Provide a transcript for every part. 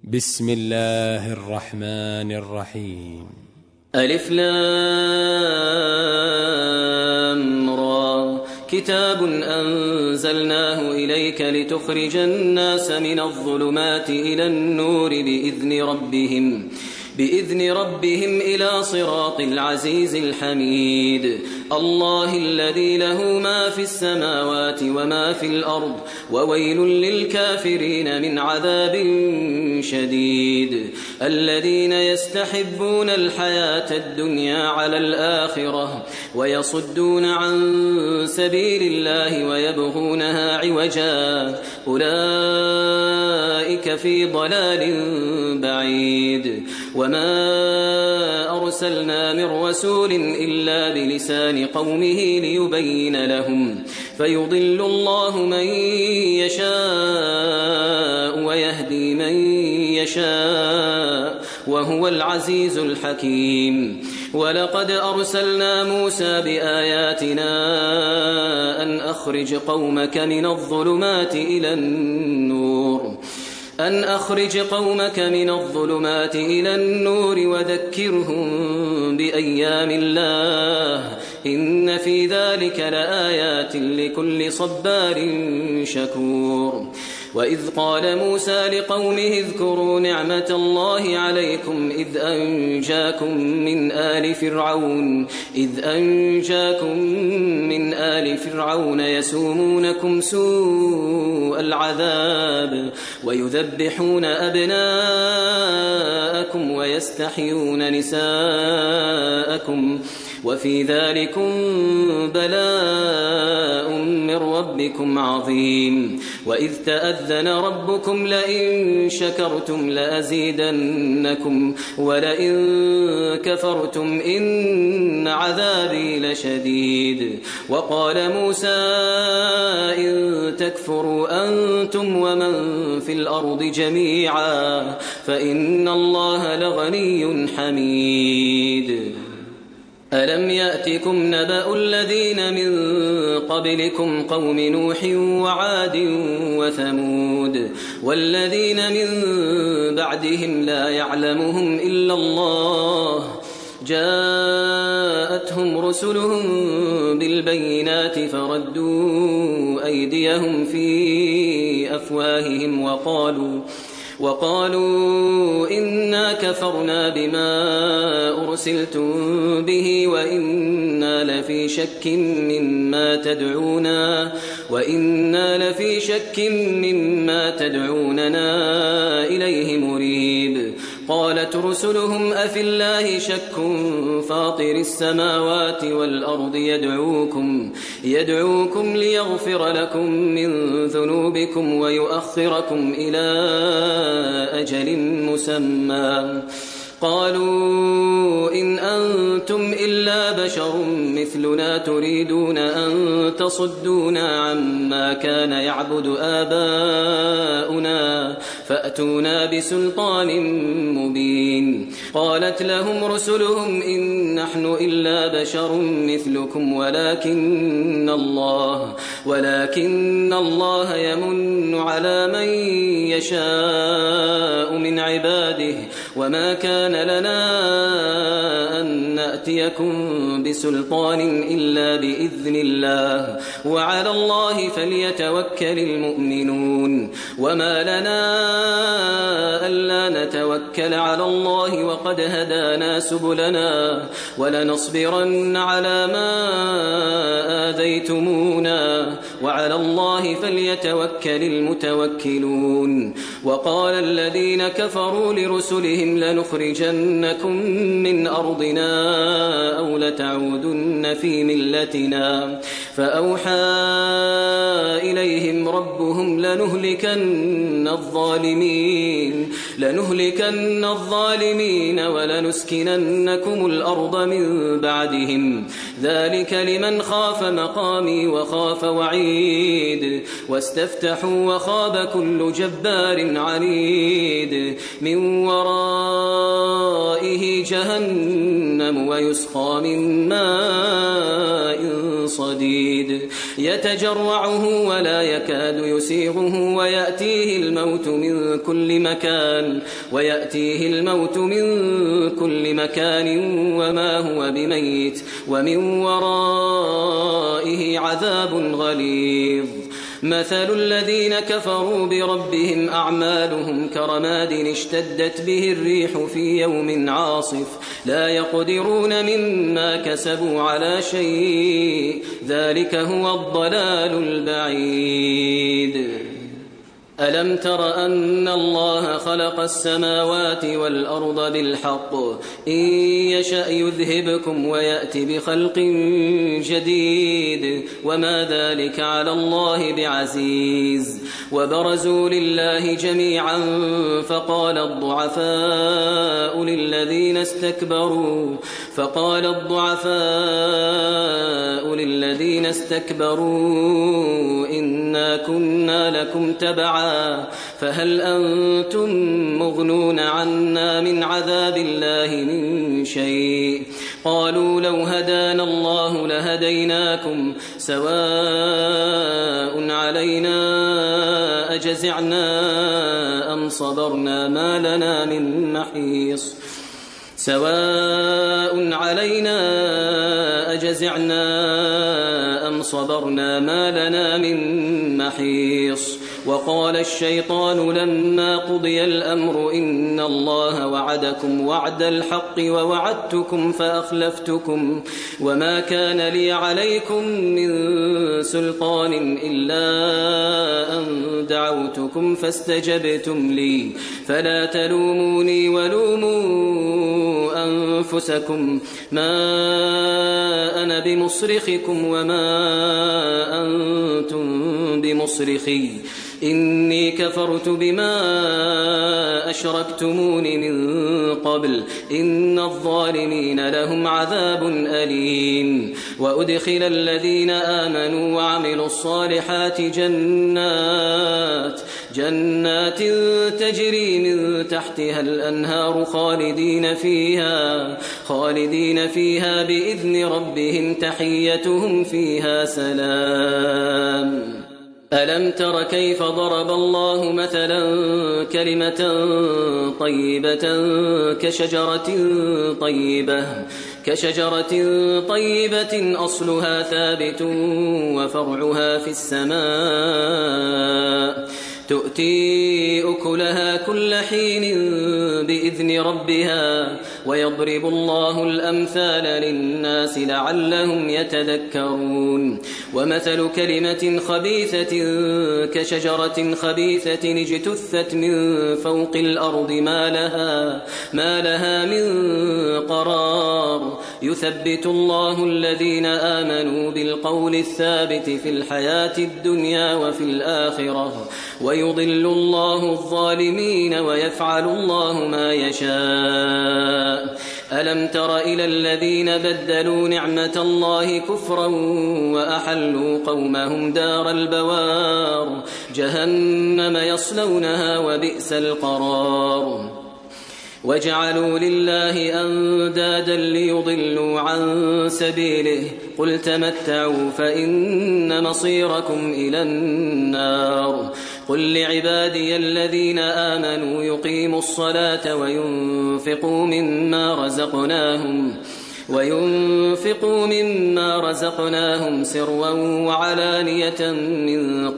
بسم الله الرحمن الرحيم. ألف لام را كتاب أنزلناه إليك لتخرج الناس من الظلمات إلى النور بإذن ربهم إلى صراط العزيز الحميد. الله الذي له ما في السماوات وما في الأرض وويل للكافرين من عذاب شديد. الذين يستحبون الحياة الدنيا على الآخرة ويصدون عن سبيل الله ويبغونها عوجا أولئك في ضلال بعيد. وما أرسلنا من رسول إلا بلسان قومه ليبين لهم فيضل الله من يشاء ويهدي من يشاء وهو العزيز الحكيم. ولقد أرسلنا موسى بآياتنا أن أخرج قومك من الظلمات إلى النور وذكرهم بأيام الله إن في ذلك لآيات لكل صبار شكور. وإذ قال موسى لقومه اذكروا نعمة الله عليكم إذ أنجاكم من آل فرعون يسومونكم سوء العذاب ويذبحون أبناءكم ويستحيون نساءكم وفي ذلكم بلاء من ربكم عظيم. وإذ تأذن ربكم لئن شكرتم لأزيدنكم ولئن كفرتم إن عذابي لشديد. وقال موسى إن تكفروا أنتم ومن في الأرض جميعا فإن الله لغني حميد. ألم يأتكم نبأ الذين من قبلكم قوم نوح وعاد وثمود والذين من بعدهم لا يعلمهم إلا الله جاءتهم رسلهم بالبينات فردوا أيديهم في أفواههم وقالوا إنا كفرنا بما أرسلتم به وإنا لفي شك مما تدعوننا إليه مريب. قالت رسلهم أفي الله شك فاطر السماوات والأرض يدعوكم ليغفر لكم من ذنوبكم ويؤخركم إلى أجل مسمى. قالوا إن أنتم إلا بشر مثلنا تريدون أن تصدونا عما كان يعبد آباؤنا فأتونا بسلطان مبين. قالت لهم رسلهم إن نحن إلا بشر مثلكم ولكن الله يمن على من يشاء من عباده وما كان لنا أن نأتيكم بسلطان إلا بإذن الله وعلى الله فليتوكل المؤمنون. وما لنا ألا نتوكل على الله وقد هدانا سبلنا ولنصبرن على ما آذيتمونا وعلى الله فليتوكل المتوكلون. وقال الذين كفروا لرسلهم لنخرجنكم من أرضنا أو لتعودن في ملتنا فأوحى إليهم ربهم لنهلكن الظالمين ولنسكننكم الأرض من بعدهم ذلك لمن خاف مقامي وخاف وعيد. واستفتحوا وخاب كل جبار عنيد من ورائه جهنم ويسقى من ماء صديد يتجرعه ولا يكاد يسيغه ويأتيه الموت من كل مكان وما هو بميت ومن ورائه عذاب غليظ مثل الذين كفروا بربهم أعمالهم كرماد اشتدت به الريح في يوم عاصف لا يقدرون مما كسبوا على شيء ذلك هو الضلال البعيد ألم تر أن الله خلق السماوات والأرض بالحق إن يشأ يذهبكم ويأتي بخلق جديد وما ذلك على الله بعزيز وبرزوا لله جميعا فقال الضعفاء للذين استكبروا إنا كنا لكم تبعا فهل أنتم مغنون عنا من عذاب الله من شيء قالوا لو هدانا الله لهديناكم سواء علينا أجزعنا أم صبرنا ما لنا من محيص وقال الشيطان لما قضي الأمر إن الله وعدكم وعد الحق ووعدتكم فأخلفتكم وما كان لي عليكم من سلطان إلا أن دعوتكم فاستجبتم لي فلا تلوموني ولوموا أنفسكم ما أنا بمصرخكم وما أنتم بمصرخي إني كفرت بما أشركتمون من قبل إن الظالمين لهم عذاب أليم وأدخل الذين آمنوا وعملوا الصالحات جنات تجري من تحتها الأنهار خالدين فيها بإذن ربهم تحيتهم فيها سلام ألم تر كيف ضرب الله مثلا كلمة طيبة كشجرة طيبة أصلها ثابت وفرعها في السماء تؤتي أكلها كل حين بإذن ربها ويضرب الله الأمثال للناس لعلهم يتذكرون ومثل كلمة خبيثة كشجرة خبيثة اجتثت من فوق الأرض ما لها من قرار يثبت الله الذين آمنوا بالقول الثابت في الحياة الدنيا وفي الآخرة ويضل الله الظالمين ويفعل الله ما يشاء ألم تر إلى الذين بدلوا نعمة الله كفرا وأحلوا قومهم دار البوار جهنم يصلونها وبئس القرار وجعلوا لله أندادا ليضلوا عن سبيله قل تمتعوا فإن مصيركم إلى النار قل لعبادي الذين آمنوا يقيموا الصلاة وينفقوا مما رزقناهم سرا وعلانية من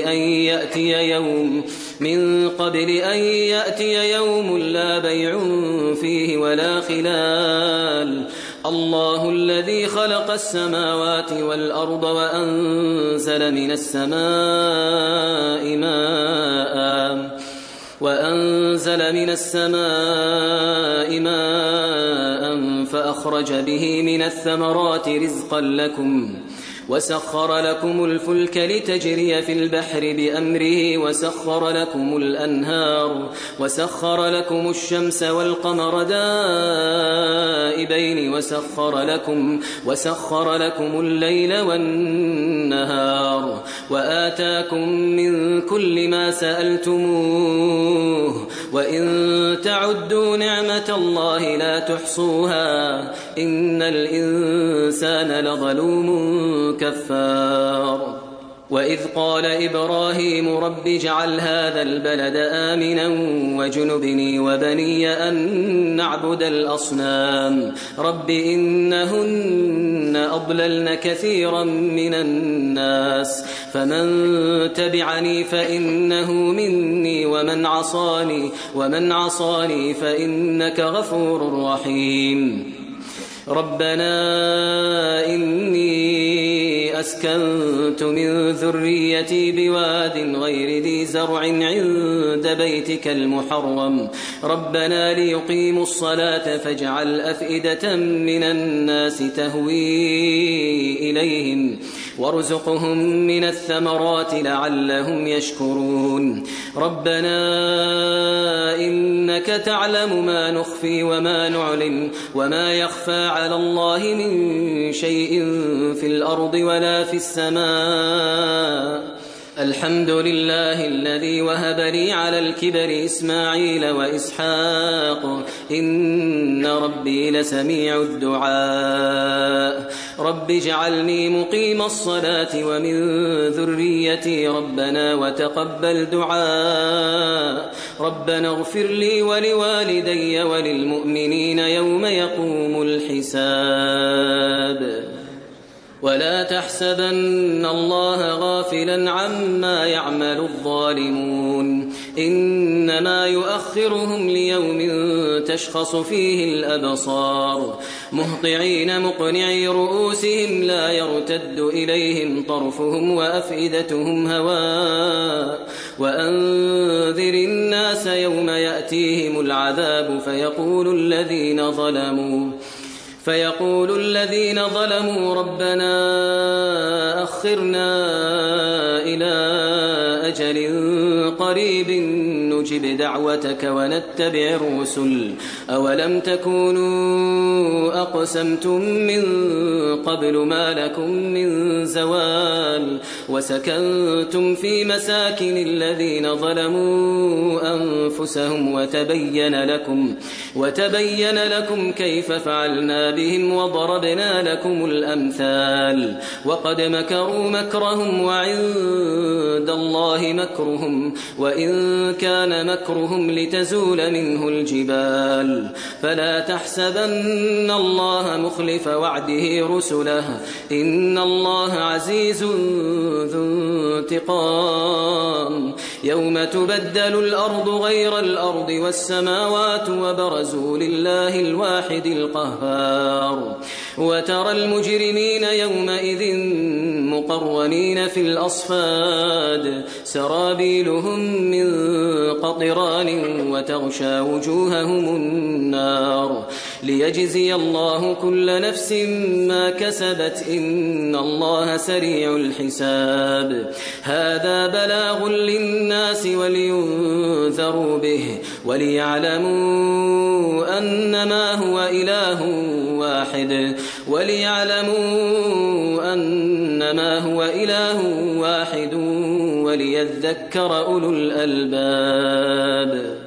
قبل أن يأتي يوم لا بيع فيه ولا خلال الله الذي خلق السماوات والأرض وأنزل من السماء ماء فأخرج به من الثمرات رزقا لكم وسخر لكم الفلك لتجري في البحر بأمره وسخر لكم الأنهار وسخر لكم الشمس والقمر دائبين وسخر لكم الليل والنهار وآتاكم من كل ما سألتموه وإن تعدوا نعمة الله لا تحصوها إن الإنسان لظلوم كفار وإذ قال إبراهيم رب اجعل هذا البلد آمنا وجنبني وبني أن نعبد الأصنام رب إنهن أضللن كثيرا من الناس فمن تبعني فإنه مني ومن عصاني فإنك غفور رحيم ربنا إني أسكنت من ذريتي بواد غير ذي زرع عند بيتك المحرم ربنا ليقيموا الصلاة فاجعل أفئدة من الناس تهوي إليهم وارزقهم من الثمرات لعلهم يشكرون ربنا إنك تعلم ما نخفي وما نعلن وما يخفى على الله من شيء في الأرض ولا في السماء الحمد لله الذي وهب لي على الكبر إسماعيل وإسحاق إن ربي لسميع الدعاء رب اجعلني مقيم الصلاة ومن ذريتي ربنا وتقبل دعاء ربنا اغفر لي ولوالدي وللمؤمنين يوم يقوم الحساب ولا تحسبن الله غافلا عما يعمل الظالمون إنما يؤخرهم ليوم تشخص فيه الأبصار مهطعين مقنعي رؤوسهم لا يرتد إليهم طرفهم وأفئدتهم هواء وأنذر الناس يوم يأتيهم العذاب فيقول الذين ظلموا ربنا أخرنا إلى أجل قريب نجب دعوتك ونتبع الرسل أولم تكونوا أقسمتم من قبل ما لكم من زوال وسكنتم في مساكن الذين ظلموا أنفسهم وتبين لكم كيف فعلنا بهم وضربنا لكم الأمثال وقد مكروا مكرهم وعند الله مكرهم وإن كان مكرهم لتزول منه الجبال فلا تحسبن الله مخلف وعده رسله إن الله عزيز ذو انتقام يوم تبدل الأرض غير الأرض والسماوات وبرزوا لله الواحد القهار وترى المجرمين يومئذ مقرنين في الأصفاد سرابيلهم من قطران وتغشى وجوههم النار ليجزي الله كل نفس ما كسبت إن الله سريع الحساب هذا بلاغ للناس ولينذروا به وليعلموا أنما هو إله واحد وليذكر أولو الألباب